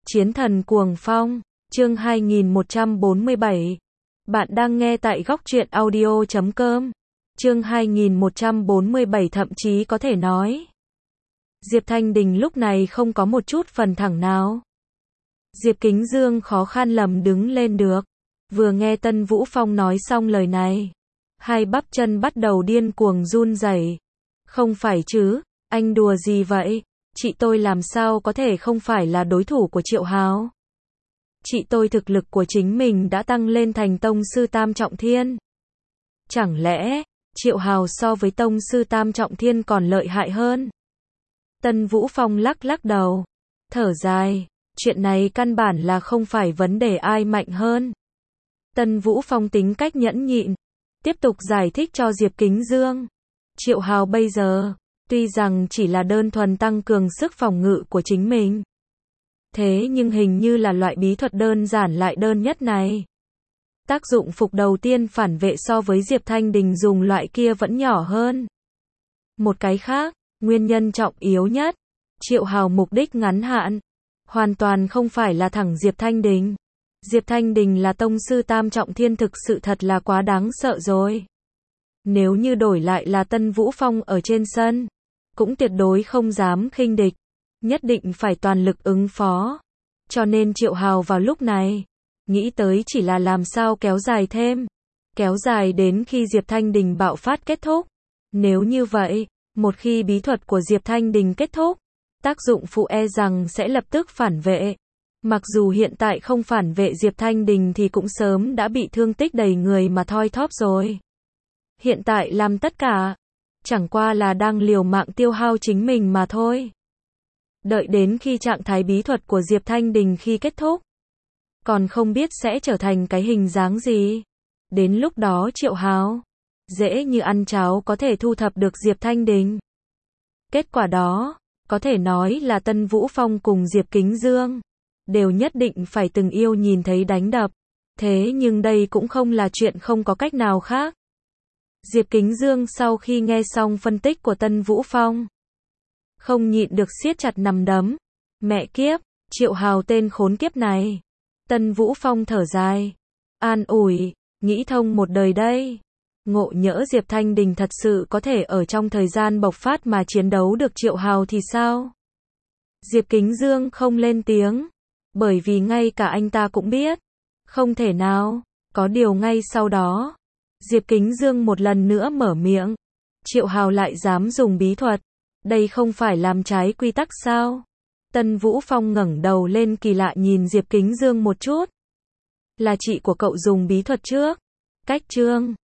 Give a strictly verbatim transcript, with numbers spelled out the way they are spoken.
Chiến thần cuồng phong, chương hai nghìn một trăm bốn mươi bảy. Bạn đang nghe tại góc truyện audio chấm com. Chương hai nghìn một trăm bốn mươi bảy, thậm chí có thể nói, Diệp Thanh Đình lúc này không có một chút phần thẳng nào. Diệp Kính Dương khó khăn lầm đứng lên được. Vừa nghe Tân Vũ Phong nói xong lời này, hai bắp chân bắt đầu điên cuồng run rẩy. Không phải chứ, anh đùa gì vậy? Chị tôi làm sao có thể không phải là đối thủ của Triệu Hào? Chị tôi thực lực của chính mình đã tăng lên thành tông sư tam trọng thiên. Chẳng lẽ, Triệu Hào so với tông sư tam trọng thiên còn lợi hại hơn? Tân Vũ Phong lắc lắc đầu, thở dài, chuyện này căn bản là không phải vấn đề ai mạnh hơn. Tân Vũ Phong tính cách nhẫn nhịn, tiếp tục giải thích cho Diệp Kính Dương. Triệu Hào bây giờ, tuy rằng chỉ là đơn thuần tăng cường sức phòng ngự của chính mình, thế nhưng hình như là loại bí thuật đơn giản lại đơn nhất này, tác dụng phục đầu tiên phản vệ so với Diệp Thanh Đình dùng loại kia vẫn nhỏ hơn. Một cái khác, nguyên nhân trọng yếu nhất, Triệu Hào mục đích ngắn hạn, hoàn toàn không phải là thẳng Diệp Thanh Đình. Diệp Thanh Đình là tông sư tam trọng thiên, thực sự thật là quá đáng sợ rồi. Nếu như đổi lại là Tân Vũ Phong ở trên sân, cũng tuyệt đối không dám khinh địch, nhất định phải toàn lực ứng phó. Cho nên Triệu Hào vào lúc này, nghĩ tới chỉ là làm sao kéo dài thêm, kéo dài đến khi Diệp Thanh Đình bạo phát kết thúc. Nếu như vậy, một khi bí thuật của Diệp Thanh Đình kết thúc, tác dụng phụ e rằng sẽ lập tức phản vệ. Mặc dù hiện tại không phản vệ Diệp Thanh Đình thì cũng sớm đã bị thương tích đầy người mà thoi thóp rồi. Hiện tại làm tất cả, chẳng qua là đang liều mạng tiêu hao chính mình mà thôi. Đợi đến khi trạng thái bí thuật của Diệp Thanh Đình khi kết thúc, còn không biết sẽ trở thành cái hình dáng gì. Đến lúc đó Triệu Hào, dễ như ăn cháo có thể thu thập được Diệp Thanh Đình. Kết quả đó, có thể nói là Tân Vũ Phong cùng Diệp Kính Dương đều nhất định phải từng yêu nhìn thấy đánh đập. Thế nhưng đây cũng không là chuyện không có cách nào khác. Diệp Kính Dương sau khi nghe xong phân tích của Tân Vũ Phong, không nhịn được siết chặt nắm đấm. Mẹ kiếp, Triệu Hào tên khốn kiếp này. Tân Vũ Phong thở dài, an ủi, nghĩ thông một đời đây. Ngộ nhỡ Diệp Thanh Đình thật sự có thể ở trong thời gian bộc phát mà chiến đấu được Triệu Hào thì sao? Diệp Kính Dương không lên tiếng, bởi vì ngay cả anh ta cũng biết, không thể nào. Có điều ngay sau đó, Diệp Kính Dương một lần nữa mở miệng. Triệu Hào lại dám dùng bí thuật, đây không phải làm trái quy tắc sao? Tân Vũ Phong ngẩng đầu lên kỳ lạ nhìn Diệp Kính Dương một chút. Là chị của cậu dùng bí thuật trước. Cách chương